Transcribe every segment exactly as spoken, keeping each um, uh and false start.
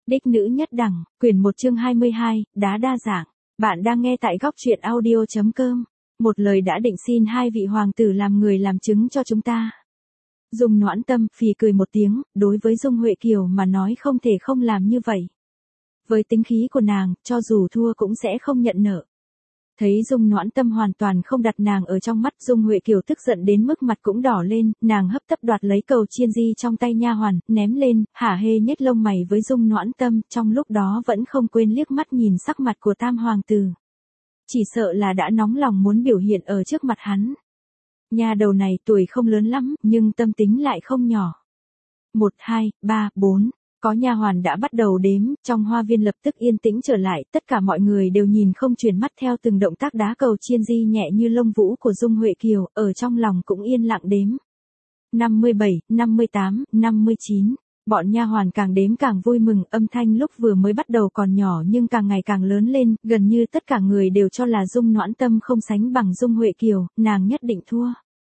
Đích nữ nhất đẳng, quyển một chương hai mươi hai, đá đa dạng. Bạn đang nghe tại góc truyện audio chấm com. Một lời đã định xin hai vị hoàng tử làm người làm chứng cho chúng ta. Dung Noãn Tâm phì cười một tiếng, đối với Dung Huệ Kiều mà nói không thể không làm như vậy. Với tính khí của nàng, cho dù thua cũng sẽ không nhận nợ. Thấy Dung Noãn Tâm hoàn toàn không đặt nàng ở trong mắt, Dung Huệ Kiều tức giận đến mức mặt cũng đỏ lên, nàng hấp tấp đoạt lấy cầu chiên di trong tay nha hoàn, ném lên, hả hê nhếch lông mày với Dung Noãn Tâm, trong lúc đó vẫn không quên liếc mắt nhìn sắc mặt của tam hoàng tử. Chỉ sợ là đã nóng lòng muốn biểu hiện ở trước mặt hắn. Nha đầu này tuổi không lớn lắm, nhưng tâm tính lại không nhỏ. Một, hai, ba, bốn. Có nha hoàn đã bắt đầu đếm, trong hoa viên lập tức yên tĩnh trở lại, tất cả mọi người đều nhìn không chuyển mắt theo từng động tác đá cầu chiên di nhẹ như lông vũ của Dung Huệ Kiều, ở trong lòng cũng yên lặng đếm. năm mươi bảy, năm mươi tám, năm mươi chín. Bọn nha hoàn càng đếm càng vui mừng, âm thanh lúc vừa mới bắt đầu còn nhỏ nhưng càng ngày càng lớn lên, gần như tất cả người đều cho là Dung Noãn Tâm không sánh bằng Dung Huệ Kiều, nàng nhất định thua.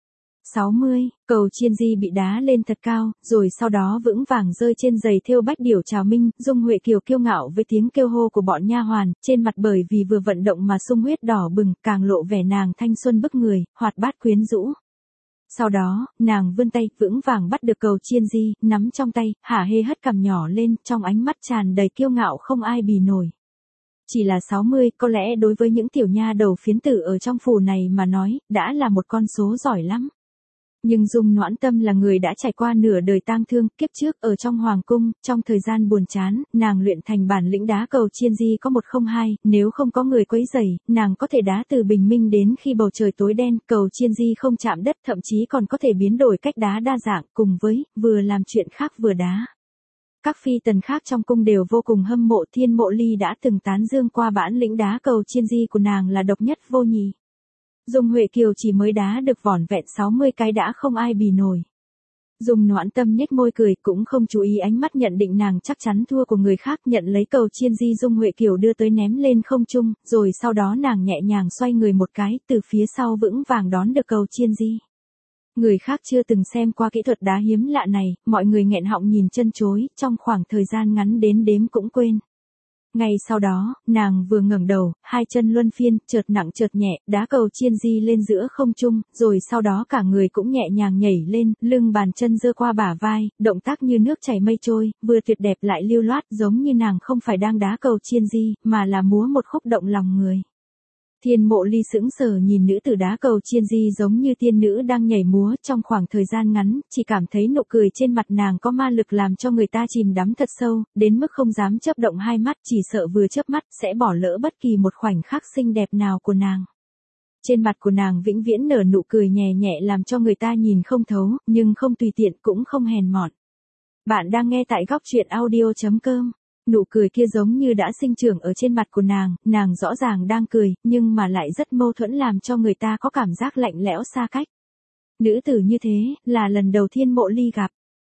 sáu mươi, cầu chiên di bị đá lên thật cao, rồi sau đó vững vàng rơi trên giày thêu bách điểu chào minh, Dung Huệ Kiều kiêu ngạo với tiếng kêu hô của bọn nha hoàn, trên mặt bởi vì vừa vận động mà sung huyết đỏ bừng, càng lộ vẻ nàng thanh xuân bức người, hoạt bát quyến rũ. Sau đó, nàng vươn tay, vững vàng bắt được cầu chiên di, nắm trong tay, hả hê hất cằm nhỏ lên, trong ánh mắt tràn đầy kiêu ngạo không ai bì nổi. Chỉ là sáu mươi, có lẽ đối với những tiểu nha đầu phiến tử ở trong phủ này mà nói, đã là một con số giỏi lắm. Nhưng Dung Noãn Tâm là người đã trải qua nửa đời tang thương, kiếp trước ở trong hoàng cung, trong thời gian buồn chán, nàng luyện thành bản lĩnh đá cầu chiên di có một không hai, nếu không có người quấy rầy, nàng có thể đá từ bình minh đến khi bầu trời tối đen, cầu chiên di không chạm đất, thậm chí còn có thể biến đổi cách đá đa dạng, cùng với, vừa làm chuyện khác vừa đá. Các phi tần khác trong cung đều vô cùng hâm mộ. Thiên Mộ Ly đã từng tán dương qua bản lĩnh đá cầu chiên di của nàng là độc nhất vô nhị. Dung Huệ Kiều chỉ mới đá được vỏn vẹn sáu mươi cái đã không ai bì nổi. Dung Noãn Tâm nhếch môi cười, cũng không chú ý ánh mắt nhận định nàng chắc chắn thua của người khác, nhận lấy cầu chiên di Dung Huệ Kiều đưa tới ném lên không trung, rồi sau đó nàng nhẹ nhàng xoay người một cái, từ phía sau vững vàng đón được cầu chiên di. Người khác chưa từng xem qua kỹ thuật đá hiếm lạ này, mọi người nghẹn họng nhìn chân chối, trong khoảng thời gian ngắn đến đếm cũng quên. Ngay sau đó, nàng vừa ngẩng đầu, hai chân luân phiên, chợt nặng chợt nhẹ, đá cầu chiên di lên giữa không trung, rồi sau đó cả người cũng nhẹ nhàng nhảy lên, lưng bàn chân giơ qua bả vai, động tác như nước chảy mây trôi, vừa tuyệt đẹp lại lưu loát, giống như nàng không phải đang đá cầu chiên di, mà là múa một khúc động lòng người. Thiên Mộ Ly sững sờ nhìn nữ tử đá cầu chiên di giống như tiên nữ đang nhảy múa, trong khoảng thời gian ngắn, chỉ cảm thấy nụ cười trên mặt nàng có ma lực làm cho người ta chìm đắm thật sâu, đến mức không dám chớp động hai mắt, chỉ sợ vừa chớp mắt sẽ bỏ lỡ bất kỳ một khoảnh khắc xinh đẹp nào của nàng. Trên mặt của nàng vĩnh viễn nở nụ cười nhẹ nhẹ làm cho người ta nhìn không thấu, nhưng không tùy tiện cũng không hèn mọn. Bạn đang nghe tại góc truyện audio chấm com. Nụ cười kia giống như đã sinh trưởng ở trên mặt của nàng, nàng rõ ràng đang cười, nhưng mà lại rất mâu thuẫn làm cho người ta có cảm giác lạnh lẽo xa cách. Nữ tử như thế, là lần đầu Thiên Mộ Ly gặp.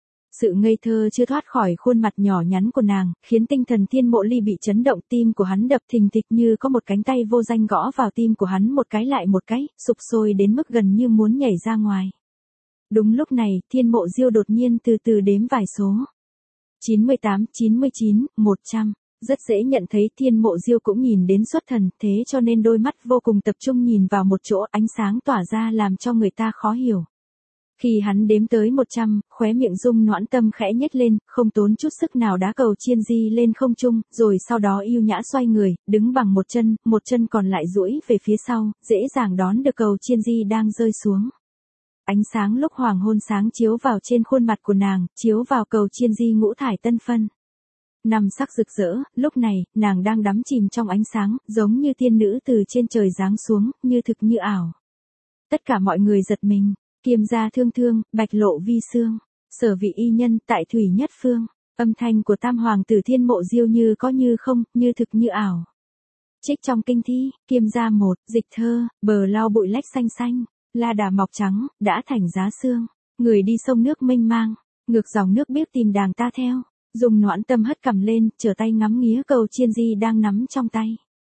Sự ngây thơ chưa thoát khỏi khuôn mặt nhỏ nhắn của nàng, khiến tinh thần Thiên Mộ Ly bị chấn động, tim của hắn đập thình thịch như có một cánh tay vô danh gõ vào tim của hắn một cái lại một cái, sục sôi đến mức gần như muốn nhảy ra ngoài. Đúng lúc này, Thiên Mộ Diêu đột nhiên từ từ đếm vài số. chín mươi tám, chín mươi chín, một trăm. Rất dễ nhận thấy Thiên Mộ Diêu cũng nhìn đến xuất thần, thế cho nên đôi mắt vô cùng tập trung nhìn vào một chỗ, ánh sáng tỏa ra làm cho người ta khó hiểu. Khi hắn đếm tới một trăm, khóe miệng Dung Noãn Tâm khẽ nhếch lên, không tốn chút sức nào đá cầu chiên di lên không trung, rồi sau đó yêu nhã xoay người, đứng bằng một chân, một chân còn lại duỗi về phía sau, dễ dàng đón được cầu chiên di đang rơi xuống. Ánh sáng lúc hoàng hôn sáng chiếu vào trên khuôn mặt của nàng, chiếu vào cầu chiên di ngũ thải tân phân. Năm sắc rực rỡ, lúc này, nàng đang đắm chìm trong ánh sáng, giống như tiên nữ từ trên trời giáng xuống, như thực như ảo. Tất cả mọi người giật mình, Kiêm gia thương thương, bạch lộ vi xương, sở vị y nhân tại thủy nhất phương, âm thanh của tam hoàng tử Thiên Mộ Diêu như có như không, như thực như ảo. Trích trong kinh thi, Kiêm gia một, dịch thơ, bờ lau bụi lách xanh xanh. La đà mọc trắng, đã thành giá xương. Người đi sông nước mênh mang, ngược dòng nước biết tìm đàng ta theo. Dung Noãn Tâm hất cằm lên, trở tay ngắm nghía cầu chiên di đang nắm trong tay.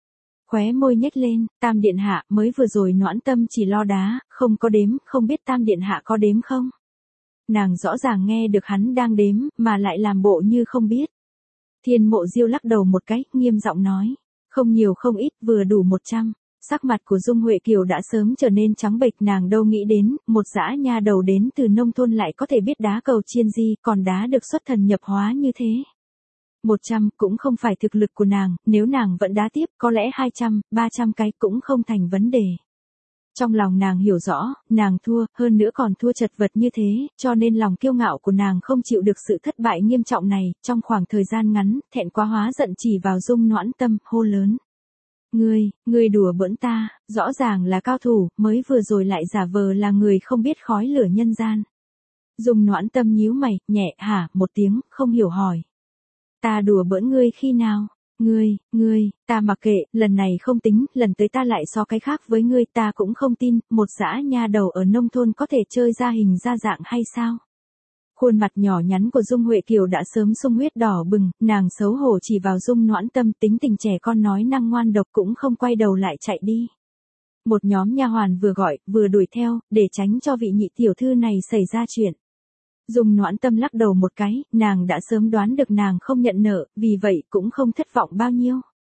Khóe môi nhếch lên, Tam điện hạ, mới vừa rồi Noãn Tâm chỉ lo đá, không có đếm, không biết Tam điện hạ có đếm không? Nàng rõ ràng nghe được hắn đang đếm, mà lại làm bộ như không biết. Thiên Mộ Diêu lắc đầu một cái, nghiêm giọng nói. Không nhiều không ít, vừa đủ một trăm. Sắc mặt của Dung Huệ Kiều đã sớm trở nên trắng bệch, nàng đâu nghĩ đến, một dã nha đầu đến từ nông thôn lại có thể biết đá cầu chiên di, còn đá được xuất thần nhập hóa như thế. Một trăm cũng không phải thực lực của nàng, nếu nàng vẫn đá tiếp, có lẽ hai trăm, ba trăm cái cũng không thành vấn đề. Trong lòng nàng hiểu rõ, nàng thua, hơn nữa còn thua chật vật như thế, cho nên lòng kiêu ngạo của nàng không chịu được sự thất bại nghiêm trọng này, trong khoảng thời gian ngắn, thẹn quá hóa giận chỉ vào Dung Noãn Tâm, hô lớn. Ngươi, ngươi đùa bỡn ta, rõ ràng là cao thủ, mới vừa rồi lại giả vờ là người không biết khói lửa nhân gian. Dung Noãn Tâm nhíu mày, nhẹ hả một tiếng, không hiểu hỏi. Ta đùa bỡn ngươi khi nào? Ngươi, ngươi, ta mặc kệ, lần này không tính, lần tới ta lại so cái khác với ngươi, ta cũng không tin, một dã nha đầu ở nông thôn có thể chơi ra hình ra dạng hay sao? Khuôn mặt nhỏ nhắn của Dung Huệ Kiều đã sớm sung huyết đỏ bừng, nàng xấu hổ chỉ vào Dung Noãn Tâm, tính tình trẻ con nói năng ngoan độc cũng không quay đầu lại chạy đi. Một nhóm nha hoàn vừa gọi, vừa đuổi theo, để tránh cho vị nhị tiểu thư này xảy ra chuyện. Dung Noãn Tâm lắc đầu một cái, nàng đã sớm đoán được nàng không nhận nợ, vì vậy cũng không thất vọng bao nhiêu.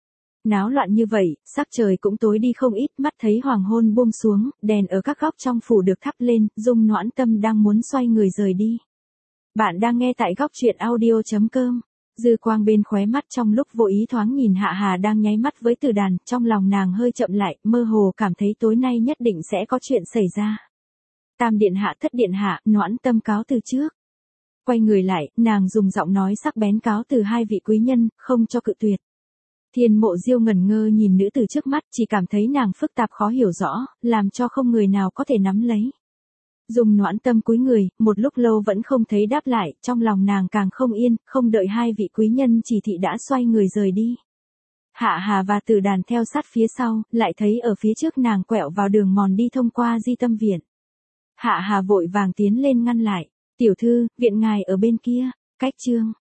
Náo loạn như vậy, sắc trời cũng tối đi không ít, mắt thấy hoàng hôn buông xuống, đèn ở các góc trong phủ được thắp lên, Dung Noãn Tâm đang muốn xoay người rời đi. Bạn đang nghe tại góc truyện audio chấm com. Dư quang bên khóe mắt trong lúc vô ý thoáng nhìn Hạ Hà đang nháy mắt với Từ Đàn, trong lòng nàng hơi chậm lại, mơ hồ cảm thấy tối nay nhất định sẽ có chuyện xảy ra. Tam điện hạ, thất điện hạ, Noãn Tâm cáo từ trước. Quay người lại, nàng dùng giọng nói sắc bén cáo từ hai vị quý nhân, không cho cự tuyệt. Thiên Mộ Diêu ngẩn ngơ nhìn nữ từ trước mắt, chỉ cảm thấy nàng phức tạp khó hiểu rõ, làm cho không người nào có thể nắm lấy. Dung Noãn Tâm cúi người, một lúc lâu vẫn không thấy đáp lại, trong lòng nàng càng không yên, không đợi hai vị quý nhân chỉ thị đã xoay người rời đi. Hạ Hà và Từ Đàn theo sát phía sau, lại thấy ở phía trước nàng quẹo vào đường mòn đi thông qua Di Tâm Viện. Hạ Hà vội vàng tiến lên ngăn lại. Tiểu thư, viện ngài ở bên kia, cách chương.